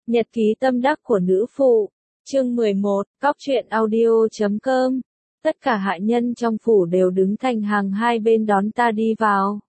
Nhật ký tâm đắc của nữ phụ, chương 11, cóc truyện audio.com. Tất cả hạ nhân trong phủ đều đứng thành hàng hai bên đón ta đi vào.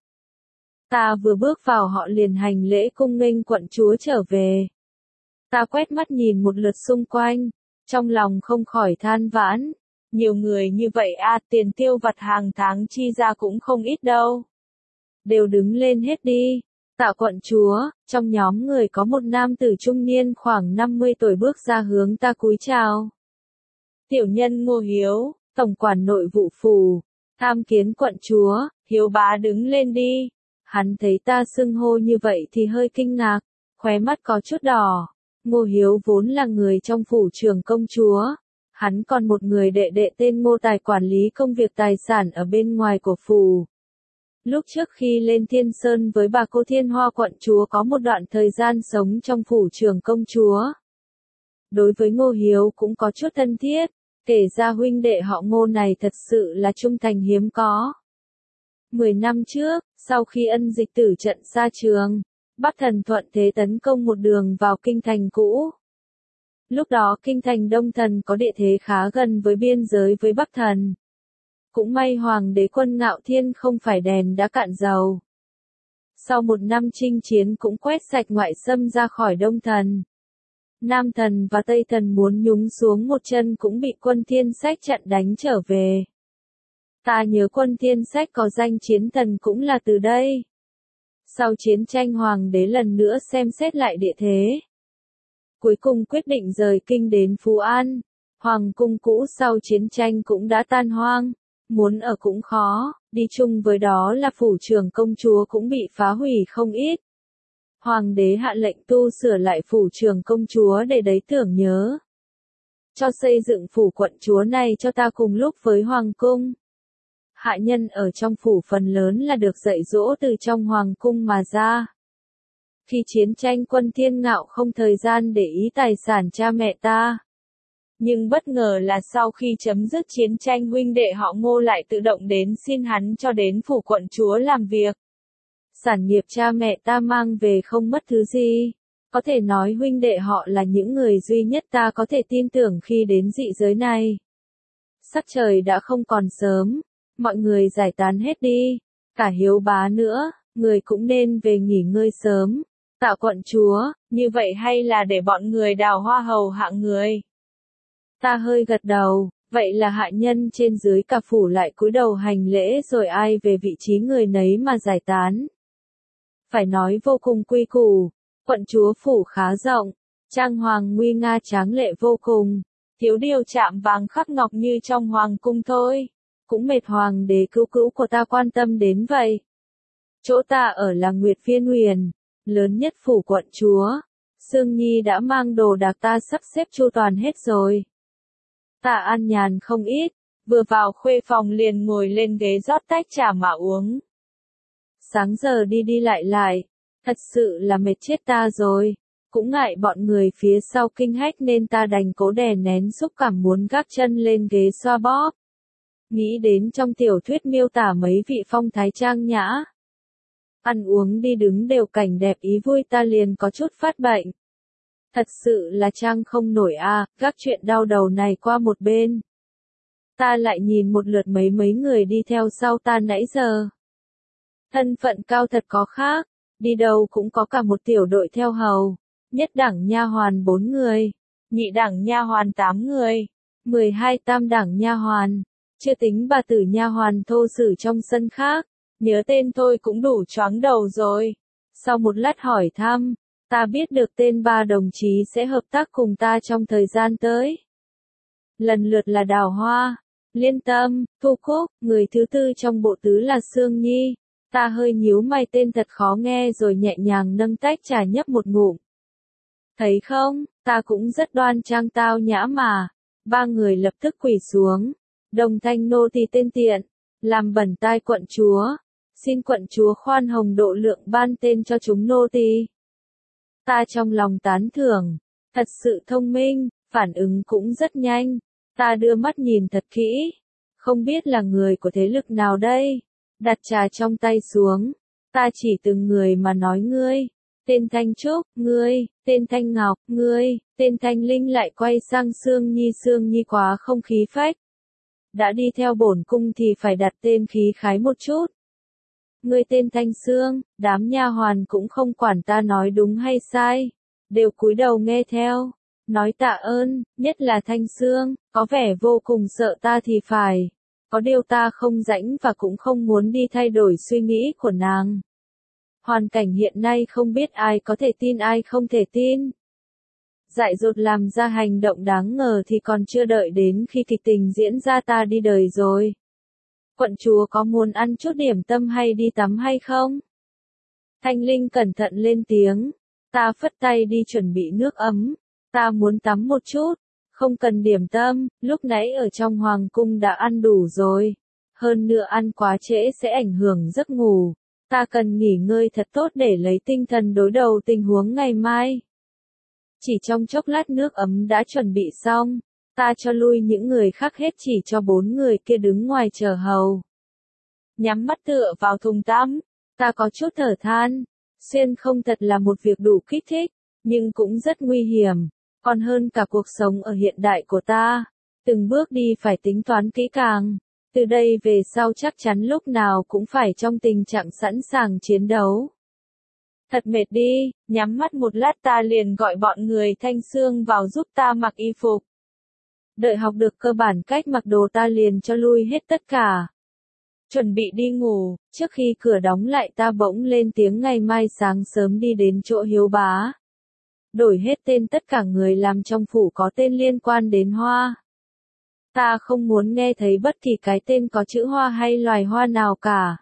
Ta vừa bước vào họ liền hành lễ cung nghênh quận chúa trở về. Ta quét mắt nhìn một lượt xung quanh, trong lòng không khỏi than vãn. Nhiều người như vậy tiền tiêu vặt hàng tháng chi ra cũng không ít đâu. Đều đứng lên hết đi. Tạ quận chúa, trong nhóm người có một nam tử trung niên khoảng 50 tuổi bước ra hướng ta cúi chào. Tiểu nhân Ngô Hiếu, tổng quản nội vụ phủ, tham kiến quận chúa. Hiếu bá đứng lên đi. Hắn thấy ta xưng hô như vậy thì hơi kinh ngạc, khóe mắt có chút đỏ. Ngô Hiếu vốn là người trong phủ trưởng công chúa. Hắn còn một người đệ đệ tên Ngô Tài quản lý công việc tài sản ở bên ngoài của phủ. Lúc trước khi lên Thiên Sơn với bà cô Thiên Hoa quận chúa có một đoạn thời gian sống trong phủ trưởng công chúa. Đối với Ngô Hiếu cũng có chút thân thiết, kể ra huynh đệ họ Ngô này thật sự là trung thành hiếm có. 10 năm trước, sau khi Ân Dịch Tử trận xa trường, Bắc Thần thuận thế tấn công một đường vào kinh thành cũ. Lúc đó kinh thành Đông Thần có địa thế khá gần với biên giới với Bắc Thần. Cũng may Hoàng đế quân Ngạo Thiên không phải đèn đã cạn dầu. Sau một năm chinh chiến cũng quét sạch ngoại xâm ra khỏi Đông Thần. Nam Thần và Tây Thần muốn nhúng xuống một chân cũng bị quân Thiên Sách chặn đánh trở về. Ta nhớ quân Thiên Sách có danh chiến thần cũng là từ đây. Sau chiến tranh Hoàng đế lần nữa xem xét lại địa thế. Cuối cùng quyết định rời kinh đến Phú An. Hoàng cung cũ sau chiến tranh cũng đã tan hoang. Muốn ở cũng khó, đi chung với đó là phủ trưởng công chúa cũng bị phá hủy không ít. Hoàng đế hạ lệnh tu sửa lại phủ trưởng công chúa để đấy tưởng nhớ. Cho xây dựng phủ quận chúa này cho ta cùng lúc với hoàng cung. Hạ nhân ở trong phủ phần lớn là được dạy dỗ từ trong hoàng cung mà ra. Khi chiến tranh quân Thiên Ngạo không thời gian để ý tài sản cha mẹ ta. Nhưng bất ngờ là sau khi chấm dứt chiến tranh huynh đệ họ Ngô lại tự động đến xin hắn cho đến phủ quận chúa làm việc. Sản nghiệp cha mẹ ta mang về không mất thứ gì. Có thể nói huynh đệ họ là những người duy nhất ta có thể tin tưởng khi đến dị giới này. Sắc trời đã không còn sớm, mọi người giải tán hết đi. Cả Hiếu bá nữa, người cũng nên về nghỉ ngơi sớm. Tạ quận chúa, như vậy hay là để bọn người đào hoa hầu hạ người? Ta hơi gật đầu, vậy là hạ nhân trên dưới cả phủ lại cúi đầu hành lễ rồi ai về vị trí người nấy mà giải tán. Phải nói vô cùng quy củ, quận chúa phủ khá rộng, trang hoàng nguy nga tráng lệ vô cùng, thiếu điều chạm vàng khắc ngọc như trong hoàng cung thôi, cũng mệt hoàng đế cứu cữu của ta quan tâm đến vậy. Chỗ ta ở là Nguyệt Phiên Huyền, lớn nhất phủ quận chúa, Sương Nhi đã mang đồ đạc ta sắp xếp chu toàn hết rồi. Ta an nhàn không ít, vừa vào khuê phòng liền ngồi lên ghế rót tách trà mà uống. Sáng giờ đi đi lại, thật sự là mệt chết ta rồi, cũng ngại bọn người phía sau kinh hách nên ta đành cố đè nén xúc cảm muốn gác chân lên ghế xoa bóp. Nghĩ đến trong tiểu thuyết miêu tả mấy vị phong thái trang nhã. Ăn uống đi đứng đều cảnh đẹp ý vui ta liền có chút phát bệnh. Thật sự là trang không nổi gác chuyện đau đầu này qua một bên. Ta lại nhìn một lượt mấy người đi theo sau ta nãy giờ. Thân phận cao thật có khác, đi đâu cũng có cả một tiểu đội theo hầu, nhất đẳng nha hoàn 4 người, nhị đẳng nha hoàn 8 người, 12 tam đẳng nha hoàn, chưa tính bà tử nha hoàn thô sử trong sân khác, nhớ tên thôi cũng đủ choáng đầu rồi. Sau một lát hỏi thăm, ta biết được tên 3 đồng chí sẽ hợp tác cùng ta trong thời gian tới. Lần lượt là Đào Hoa, Liên Tâm, Thu Cúc, người thứ tư trong bộ tứ là Sương Nhi. Ta hơi nhíu mày tên thật khó nghe rồi nhẹ nhàng nâng tách trà nhấp một ngụm. Thấy không, ta cũng rất đoan trang tao nhã mà. 3 người lập tức quỳ xuống. Đồng thanh nô tỳ tên tiện, làm bẩn tai quận chúa. Xin quận chúa khoan hồng độ lượng ban tên cho chúng nô tỳ. Ta trong lòng tán thưởng, thật sự thông minh, phản ứng cũng rất nhanh. Ta đưa mắt nhìn thật kỹ, không biết là người của thế lực nào đây. Đặt trà trong tay xuống, ta chỉ từng người mà nói ngươi, tên Thanh Trúc, ngươi, tên Thanh Ngọc, ngươi, tên Thanh Linh lại quay sang Sương Nhi quá không khí phách. Đã đi theo bổn cung thì phải đặt tên khí khái một chút. Ngươi tên Thanh Sương, đám nha hoàn cũng không quản ta nói đúng hay sai, đều cúi đầu nghe theo, nói tạ ơn, nhất là Thanh Sương, có vẻ vô cùng sợ ta thì phải. Có điều ta không rảnh và cũng không muốn đi thay đổi suy nghĩ của nàng. Hoàn cảnh hiện nay không biết ai có thể tin ai không thể tin. Dại dột làm ra hành động đáng ngờ thì còn chưa đợi đến khi kịch tình diễn ra ta đi đời rồi. Quận chúa có muốn ăn chút điểm tâm hay đi tắm hay không? Thanh Linh cẩn thận lên tiếng. Ta phất tay đi chuẩn bị nước ấm. Ta muốn tắm một chút. Không cần điểm tâm, lúc nãy ở trong hoàng cung đã ăn đủ rồi. Hơn nữa ăn quá trễ sẽ ảnh hưởng giấc ngủ. Ta cần nghỉ ngơi thật tốt để lấy tinh thần đối đầu tình huống ngày mai. Chỉ trong chốc lát nước ấm đã chuẩn bị xong. Ta cho lui những người khác hết chỉ cho 4 người kia đứng ngoài chờ hầu. Nhắm mắt tựa vào thùng tắm. Ta có chút thở than. Xuyên không thật là một việc đủ kích thích, nhưng cũng rất nguy hiểm. Còn hơn cả cuộc sống ở hiện đại của ta. Từng bước đi phải tính toán kỹ càng. Từ đây về sau chắc chắn lúc nào cũng phải trong tình trạng sẵn sàng chiến đấu. Thật mệt đi, nhắm mắt một lát ta liền gọi bọn người Thanh Sương vào giúp ta mặc y phục. Đợi học được cơ bản cách mặc đồ ta liền cho lui hết tất cả. Chuẩn bị đi ngủ, trước khi cửa đóng lại ta bỗng lên tiếng ngày mai sáng sớm đi đến chỗ Hiếu bá. Đổi hết tên tất cả người làm trong phủ có tên liên quan đến hoa. Ta không muốn nghe thấy bất kỳ cái tên có chữ hoa hay loài hoa nào cả.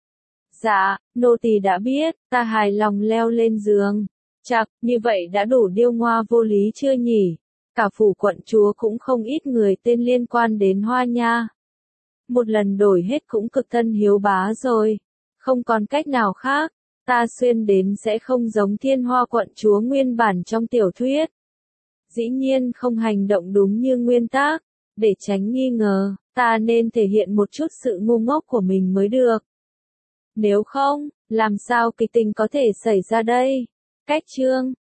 Dạ, nô tỳ đã biết, ta hài lòng leo lên giường. Chạc, như vậy đã đủ điêu ngoa vô lý chưa nhỉ? Cả phủ quận chúa cũng không ít người tên liên quan đến hoa nha. Một lần đổi hết cũng cực thân Hiếu bá rồi. Không còn cách nào khác, ta xuyên đến sẽ không giống Thiên Hoa quận chúa nguyên bản trong tiểu thuyết. Dĩ nhiên không hành động đúng như nguyên tắc. Để tránh nghi ngờ, ta nên thể hiện một chút sự ngu ngốc của mình mới được. Nếu không, làm sao kịch tình có thể xảy ra đây? Cách chương